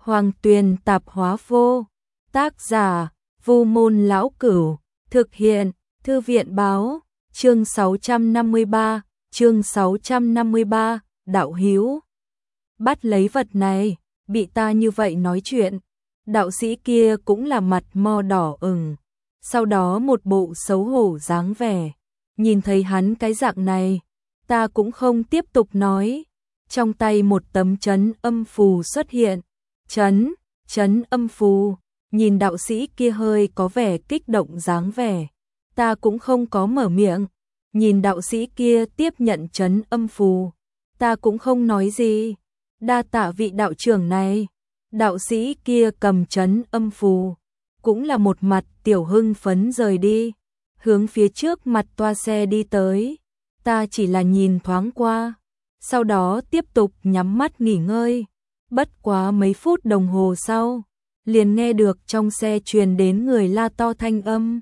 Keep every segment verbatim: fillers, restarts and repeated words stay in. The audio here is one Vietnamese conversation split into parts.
Hoàng Tuyền Tạp Hóa Vô. Tác giả: Vu Môn Lão Cửu. Thực hiện: Thư viện báo. Chương sáu trăm năm mươi ba, chương sáu trăm năm mươi ba, đạo hữu. Bắt lấy vật này, bị ta như vậy nói chuyện. Đạo sĩ kia cũng là mặt mo đỏ ửng, sau đó một bộ xấu hổ dáng vẻ. Nhìn thấy hắn cái dạng này, ta cũng không tiếp tục nói. Trong tay một tấm trấn âm phù xuất hiện. Trấn, trấn âm phù. Nhìn đạo sĩ kia hơi có vẻ kích động dáng vẻ, ta cũng không có mở miệng. Nhìn đạo sĩ kia tiếp nhận trấn âm phù, ta cũng không nói gì. Đa tạ vị đạo trưởng này. Đạo sĩ kia cầm trấn âm phù, cũng là một mặt tiểu hưng phấn rời đi, hướng phía trước mặt toa xe đi tới. Ta chỉ là nhìn thoáng qua, sau đó tiếp tục nhắm mắt nghỉ ngơi. Bất quá mấy phút đồng hồ sau, liền nghe được trong xe truyền đến người la to thanh âm.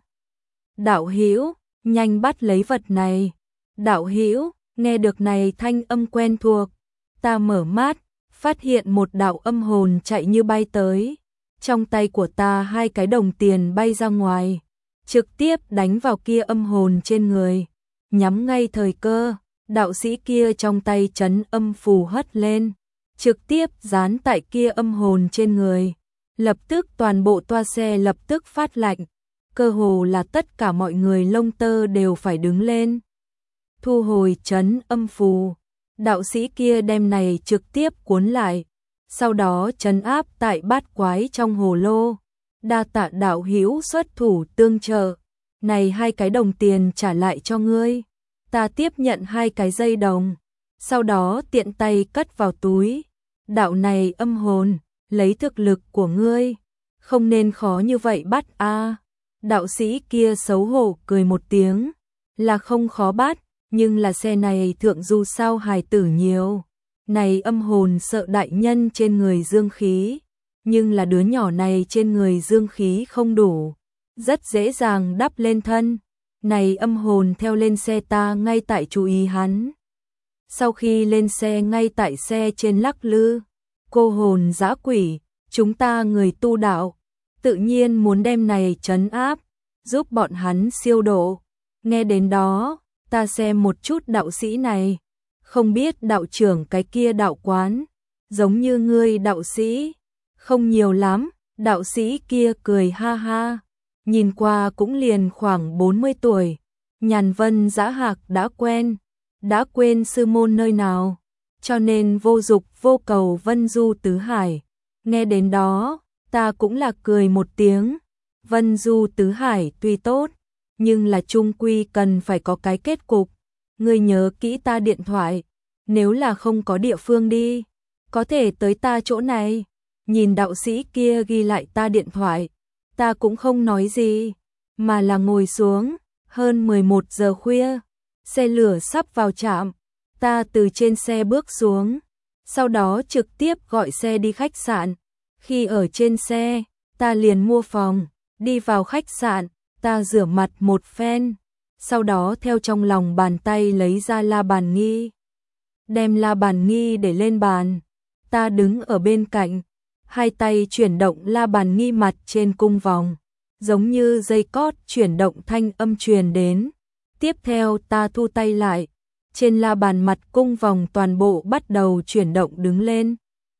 Đạo hữu, nhanh bắt lấy vật này. Đạo hữu, nghe được này thanh âm quen thuộc. Ta mở mắt, phát hiện một đạo âm hồn chạy như bay tới. Trong tay của ta hai cái đồng tiền bay ra ngoài, trực tiếp đánh vào kia âm hồn trên người. Nhắm ngay thời cơ, đạo sĩ kia trong tay trấn âm phù hất lên, trực tiếp dán tại kia âm hồn trên người. Lập tức toàn bộ toa xe lập tức phát lạnh, cơ hồ là tất cả mọi người lông tơ đều phải đứng lên. Thu hồi trấn âm phù, đạo sĩ kia đem này trực tiếp cuốn lại, sau đó trấn áp tại bát quái trong hồ lô. Đa tạ đạo hữu xuất thủ tương trợ, này hai cái đồng tiền trả lại cho ngươi. Ta tiếp nhận hai cái dây đồng, sau đó tiện tay cất vào túi. Đạo này âm hồn, lấy thực lực của ngươi, không nên khó như vậy bắt a. À. Đạo sĩ kia xấu hổ cười một tiếng, là không khó bắt, nhưng là xe này thượng dù sao hài tử nhiều. Này âm hồn sợ đại nhân trên người dương khí, nhưng là đứa nhỏ này trên người dương khí không đủ, rất dễ dàng đắp lên thân. Này âm hồn theo lên xe ta ngay tại chú ý hắn. Sau khi lên xe ngay tại xe trên lắc lư. Cô hồn dã quỷ, chúng ta người tu đạo, tự nhiên muốn đem này trấn áp, giúp bọn hắn siêu độ. Nghe đến đó, ta xem một chút đạo sĩ này, không biết đạo trưởng cái kia đạo quán, giống như ngươi đạo sĩ, không nhiều lắm. Đạo sĩ kia cười ha ha, nhìn qua cũng liền khoảng bốn mươi tuổi. Nhàn Vân Dã Hạc đã quen, đã quên sư môn nơi nào, cho nên vô dục vô cầu vân du tứ hải. Nghe đến đó, ta cũng là cười một tiếng. Vân du tứ hải tuy tốt, nhưng là chung quy cần phải có cái kết cục. Ngươi nhớ kỹ ta điện thoại, nếu là không có địa phương đi, có thể tới ta chỗ này. Nhìn đạo sĩ kia ghi lại ta điện thoại, ta cũng không nói gì, mà là ngồi xuống. Hơn mười một giờ khuya, xe lửa sắp vào trạm, ta từ trên xe bước xuống, sau đó trực tiếp gọi xe đi khách sạn. Khi ở trên xe, ta liền mua phòng, đi vào khách sạn, ta rửa mặt một phen, sau đó theo trong lòng bàn tay lấy ra la bàn nghi, đem la bàn nghi để lên bàn. Ta đứng ở bên cạnh, hai tay chuyển động la bàn nghi mặt trên cung vòng, giống như dây cót chuyển động thanh âm truyền đến. Tiếp theo ta thu tay lại, trên la bàn mặt cung vòng toàn bộ bắt đầu chuyển động đứng lên.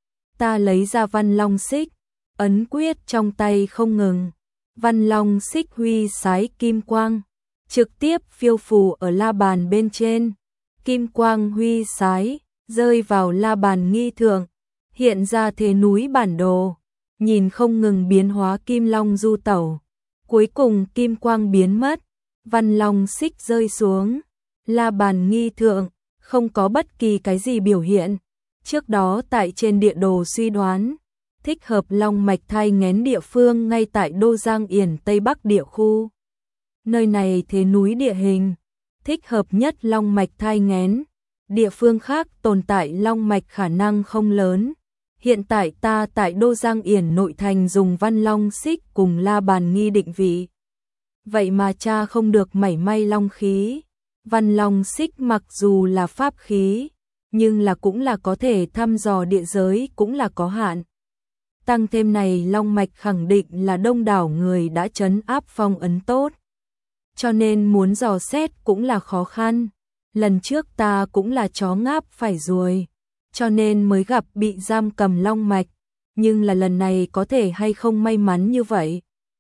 Ta lấy ra văn long xích, ấn quyết trong tay không ngừng. Văn long xích huy sái kim quang, trực tiếp phiêu phù ở la bàn bên trên. Kim quang huy sái, rơi vào la bàn nghi thượng, hiện ra thế núi bản đồ, nhìn không ngừng biến hóa kim long du tẩu. Cuối cùng kim quang biến mất, văn long xích rơi xuống, la bàn nghi thượng, không có bất kỳ cái gì biểu hiện. Trước đó tại trên địa đồ suy đoán, thích hợp long mạch thai nghén địa phương ngay tại Đô Giang Yển Tây Bắc địa khu. Nơi này thế núi địa hình, thích hợp nhất long mạch thai nghén, địa phương khác tồn tại long mạch khả năng không lớn. Hiện tại ta tại Đô Giang Yển nội thành dùng văn long xích cùng la bàn nghi định vị. Vậy mà cha không được mảy may long khí. Văn long xích mặc dù là pháp khí, nhưng là cũng là có thể thăm dò địa giới, cũng là có hạn. tăng thêm này long mạch khẳng định là đông đảo người đã trấn áp phong ấn tốt. Cho nên muốn dò xét cũng là khó khăn. Lần trước ta cũng là chó ngáp phải ruồi, cho nên mới gặp bị giam cầm long mạch, nhưng là lần này có thể hay không may mắn như vậy.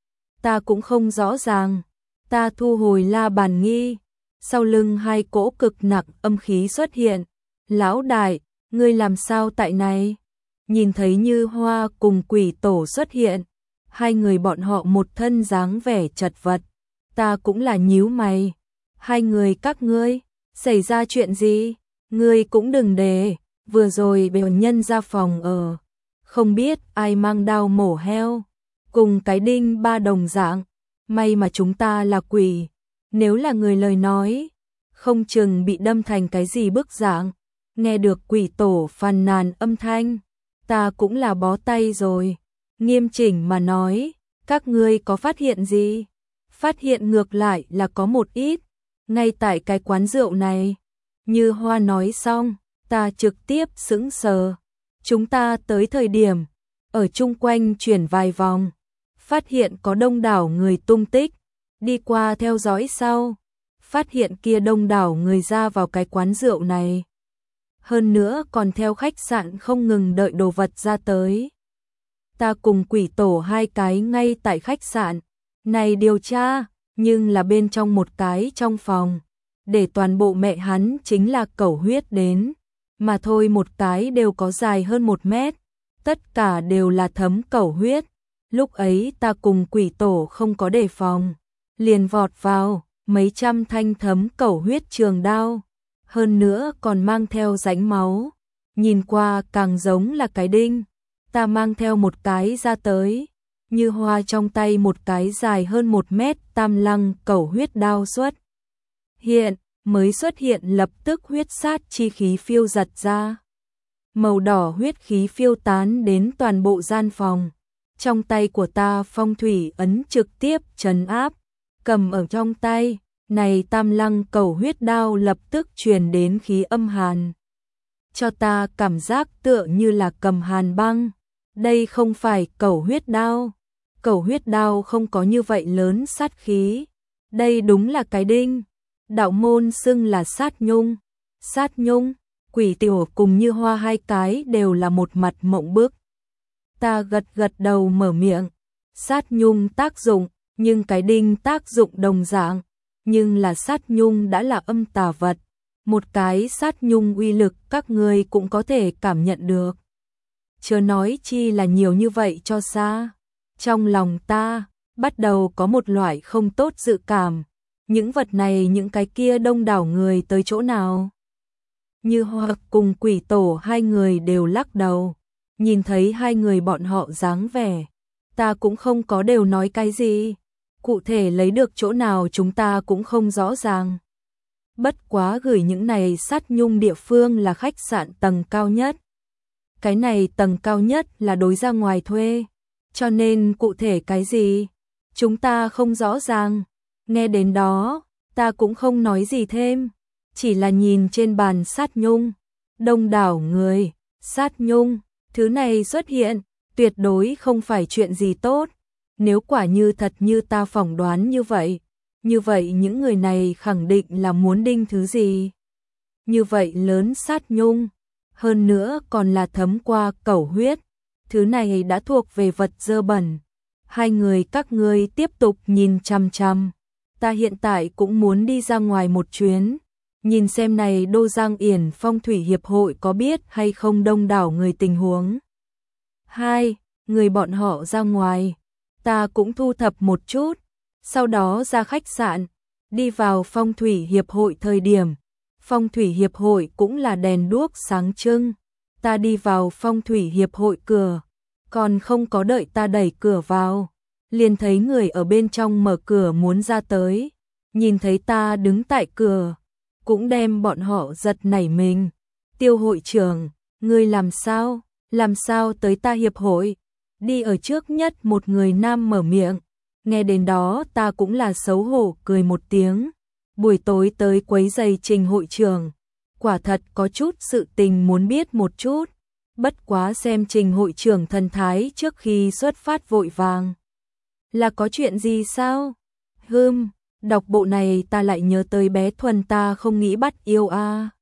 Ta cũng không rõ ràng. Ta thu hồi la bàn nghi, sau lưng hai cỗ cực nặng âm khí xuất hiện. Lão đại, ngươi làm sao tại này? Nhìn thấy Như Hoa cùng quỷ tổ xuất hiện, hai người bọn họ một thân dáng vẻ chật vật. Ta cũng là nhíu mày. Hai người các ngươi, xảy ra chuyện gì? Ngươi cũng đừng để, vừa rồi bèo nhân ra phòng ở. Không biết ai mang đao mổ heo, cùng cái đinh ba đồng dạng. May mà chúng ta là quỷ, nếu là người lời nói, không chừng bị đâm thành cái gì bức dạng. Nghe được quỷ tổ phàn nàn âm thanh, ta cũng là bó tay rồi. Nghiêm chỉnh mà nói, các ngươi có phát hiện gì? Phát hiện ngược lại là có một ít, ngay tại cái quán rượu này. Như Hoa nói xong, ta trực tiếp sững sờ. Chúng ta tới thời điểm, ở chung quanh chuyển vài vòng, phát hiện có đông đảo người tung tích, đi qua theo dõi sau, phát hiện kia đông đảo người ra vào cái quán rượu này. Hơn nữa còn theo khách sạn không ngừng đợi đồ vật ra tới. Ta cùng quỷ tổ hai cái ngay tại khách sạn này điều tra, nhưng là bên trong một cái trong phòng, để toàn bộ mẹ hắn chính là cẩu huyết đến, mà thôi một cái đều có dài hơn một mét, tất cả đều là thấm cẩu huyết. Lúc ấy ta cùng quỷ tổ không có đề phòng, liền vọt vào, mấy trăm thanh thấm cẩu huyết trường đao, hơn nữa còn mang theo rãnh máu, nhìn qua càng giống là cái đinh. Ta mang theo một cái ra tới, Như Hoa trong tay một cái dài hơn một mét tam lăng cẩu huyết đao xuất hiện, mới xuất hiện lập tức huyết sát chi khí phiêu giật ra. Màu đỏ huyết khí phiêu tán đến toàn bộ gian phòng. Trong tay của ta phong thủy ấn trực tiếp trấn áp, cầm ở trong tay, này tam lăng cẩu huyết đao lập tức truyền đến khí âm hàn. Cho ta cảm giác tựa như là cầm hàn băng. Đây không phải cẩu huyết đao. Cẩu huyết đao không có như vậy lớn sát khí. Đây đúng là cái đinh. Đạo môn xưng là sát nhung. Sát nhung, quỷ tiểu cùng Như Hoa hai cái đều là một mặt mộng bức. Ta gật gật đầu mở miệng. Sát nhung tác dụng, nhưng cái đinh tác dụng đồng dạng. Nhưng là sát nhung đã là âm tà vật. Một cái sát nhung uy lực các ngươi cũng có thể cảm nhận được. Chớ nói chi là nhiều như vậy cho xa. Trong lòng ta, bắt đầu có một loại không tốt dự cảm. Những vật này những cái kia đông đảo người tới chỗ nào? Như Hoa cùng quỷ tổ hai người đều lắc đầu. Nhìn thấy hai người bọn họ dáng vẻ, ta cũng không có đều nói cái gì. Cụ thể lấy được chỗ nào chúng ta cũng không rõ ràng. Bất quá gửi những này sát nhung địa phương là khách sạn tầng cao nhất. Cái này tầng cao nhất là đối ra ngoài thuê, cho nên cụ thể cái gì, chúng ta không rõ ràng. Nghe đến đó, ta cũng không nói gì thêm, chỉ là nhìn trên bàn sát nhung, đông đảo người, sát nhung, thứ này xuất hiện, tuyệt đối không phải chuyện gì tốt. Nếu quả như thật như ta phỏng đoán như vậy, như vậy những người này khẳng định là muốn đinh thứ gì. Như vậy lớn sát nhung, hơn nữa còn là thấm qua cẩu huyết, thứ này đã thuộc về vật dơ bẩn. Hai người các ngươi tiếp tục nhìn chằm chằm, ta hiện tại cũng muốn đi ra ngoài một chuyến, nhìn xem này Đô Giang Yển Phong Thủy Hiệp hội có biết hay không đông đảo người tình huống. Hai, người bọn họ ra ngoài, ta cũng thu thập một chút, sau đó ra khách sạn, đi vào Phong Thủy Hiệp hội thời điểm. Phong Thủy Hiệp hội cũng là đèn đuốc sáng trưng. Ta đi vào Phong Thủy Hiệp hội cửa, còn không có đợi ta đẩy cửa vào, liền thấy người ở bên trong mở cửa muốn ra tới, nhìn thấy ta đứng tại cửa, cũng đem bọn họ giật nảy mình. Tiêu hội trưởng, ngươi làm sao, làm sao tới ta hiệp hội? Đi ở trước nhất một người nam mở miệng, nghe đến đó ta cũng là xấu hổ cười một tiếng. Buổi tối tới quấy giày Trình hội trưởng, quả thật có chút sự tình muốn biết một chút. bất quá xem Trình hội trưởng thần thái trước khi xuất phát vội vàng. Là có chuyện gì sao? Hừm, đọc bộ này ta lại nhớ tới bé Thuần ta không nghĩ bắt yêu a. À.